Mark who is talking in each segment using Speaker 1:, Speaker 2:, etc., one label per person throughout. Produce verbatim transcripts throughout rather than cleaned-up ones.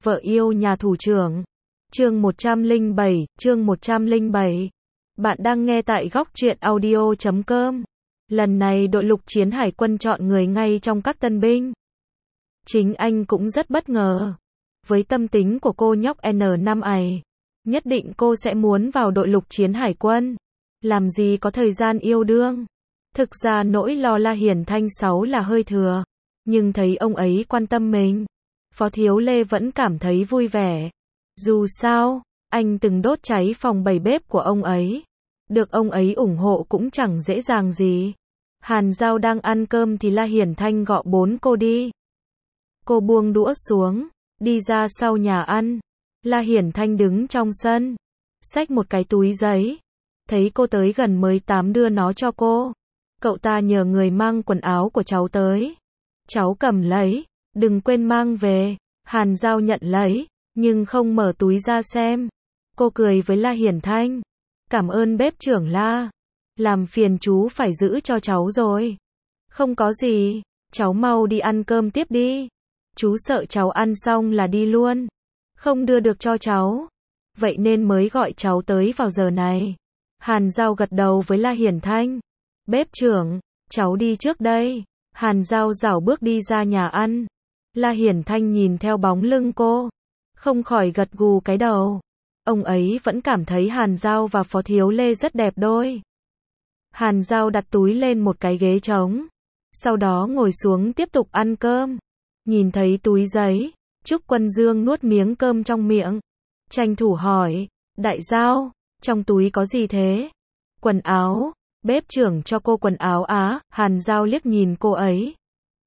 Speaker 1: Vợ yêu nhà thủ trưởng. Chương một trăm lẻ bảy, chương một trăm lẻ bảy. Bạn đang nghe tại góc truyện audio chấm com. Lần này đội lục chiến hải quân chọn người ngay trong các tân binh. Chính anh cũng rất bất ngờ. Với tâm tính của cô nhóc N năm ấy, nhất định cô sẽ muốn vào đội lục chiến hải quân. Làm gì có thời gian yêu đương. Thực ra nỗi lo La Hiển Thanh sáu là hơi thừa. Nhưng thấy ông ấy quan tâm mình, Phó Thiếu Lê vẫn cảm thấy vui vẻ. Dù sao, anh từng đốt cháy phòng bày bếp của ông ấy. Được ông ấy ủng hộ cũng chẳng dễ dàng gì. Hàn Giao đang ăn cơm thì La Hiển Thanh gọi bốn cô đi. Cô buông đũa xuống, đi ra sau nhà ăn. La Hiển Thanh đứng trong sân, xách một cái túi giấy. Thấy cô tới gần mới tám đưa nó cho cô. Cậu ta nhờ người mang quần áo của cháu tới. Cháu cầm lấy, đừng quên mang về. Hàn Giao nhận lấy, nhưng không mở túi ra xem. Cô cười với La Hiển Thanh. Cảm ơn bếp trưởng La. Làm phiền chú phải giữ cho cháu rồi. Không có gì, cháu mau đi ăn cơm tiếp đi. Chú sợ cháu ăn xong là đi luôn. Không đưa được cho cháu. Vậy nên mới gọi cháu tới vào giờ này. Hàn Giao gật đầu với La Hiển Thanh. Bếp trưởng, cháu đi trước đây. Hàn Giao rảo bước đi ra nhà ăn. La Hiển Thanh nhìn theo bóng lưng cô, không khỏi gật gù cái đầu. Ông ấy vẫn cảm thấy Hàn Giao và Phó Thiếu Lê rất đẹp đôi. Hàn Giao đặt túi lên một cái ghế trống, sau đó ngồi xuống tiếp tục ăn cơm. Nhìn thấy túi giấy, Trúc Quân Dương nuốt miếng cơm trong miệng, tranh thủ hỏi, đại Giao, trong túi có gì thế? Quần áo. Bếp trưởng cho cô quần áo á. Hàn Giao liếc nhìn cô ấy.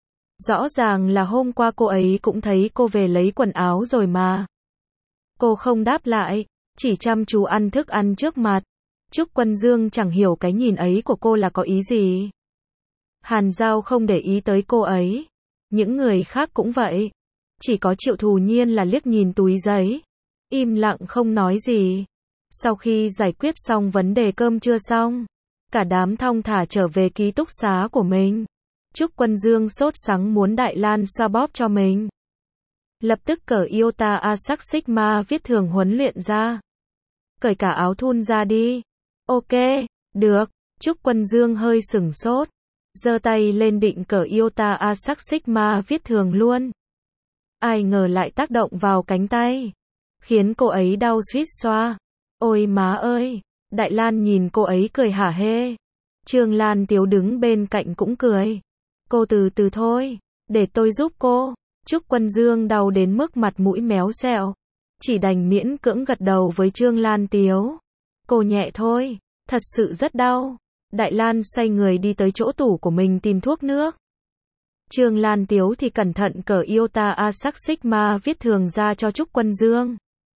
Speaker 1: Rõ ràng là hôm qua cô ấy cũng thấy cô về lấy quần áo rồi mà. Cô không đáp lại, chỉ chăm chú ăn thức ăn trước mặt. Trúc Quân Dương chẳng hiểu cái nhìn ấy của cô là có ý gì. Hàn Giao không để ý tới cô ấy. Những người khác cũng vậy. Chỉ có Triệu Thù Nhiên là liếc nhìn túi giấy, im lặng không nói gì. Sau khi giải quyết xong vấn đề cơm trưa xong, cả đám thong thả trở về ký túc xá của mình. Trúc Quân Dương sốt sắng muốn Đại Lan xoa bóp cho mình. Lập tức cởi Iota Asac Sigma viết thường huấn luyện ra. Cởi cả áo thun ra đi. Ok, được. Trúc Quân Dương hơi sửng sốt, giơ tay lên định cởi Iota Asac Sigma viết thường luôn. Ai ngờ lại tác động vào cánh tay, khiến cô ấy đau suýt xoa. Ôi má ơi! Đại Lan nhìn cô ấy cười hả hê. Trương Lan Tiếu đứng bên cạnh cũng cười. Cô từ từ thôi, để tôi giúp cô. Trúc Quân Dương đau đến mức mặt mũi méo xẹo, chỉ đành miễn cưỡng gật đầu với Trương Lan Tiếu. Cô nhẹ thôi, thật sự rất đau. Đại Lan xoay người đi tới chỗ tủ của mình tìm thuốc nước. Trương Lan Tiếu thì cẩn thận cởi Iota Asac Sigma viết thường ra cho Trúc Quân Dương.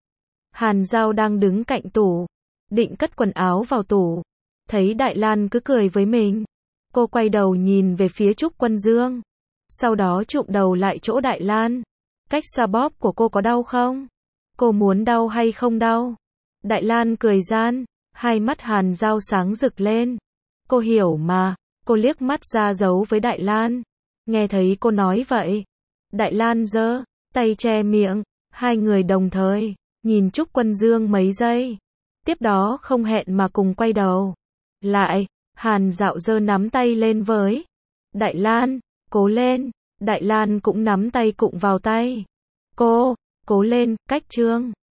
Speaker 1: Hàn Giao đang đứng cạnh tủ, định cất quần áo vào tủ. Thấy Đại Lan cứ cười với mình, cô quay đầu nhìn về phía Trúc Quân Dương, sau đó chụm đầu lại chỗ Đại Lan. Cách xoa bóp của cô có đau không? Cô muốn đau hay không đau? Đại Lan cười gian, hai mắt Hàn Giao sáng rực lên. Cô hiểu mà. Cô liếc mắt ra dấu với Đại Lan. Nghe thấy cô nói vậy, Đại Lan giơ tay che miệng. Hai người đồng thời nhìn Trúc Quân Dương mấy giây, tiếp đó không hẹn mà cùng quay đầu lại. Hàn Dạo giơ nắm tay lên với Đại Lan. Cố lên. Đại Lan cũng nắm tay cụng vào tay cô. Cố lên. Cách Trương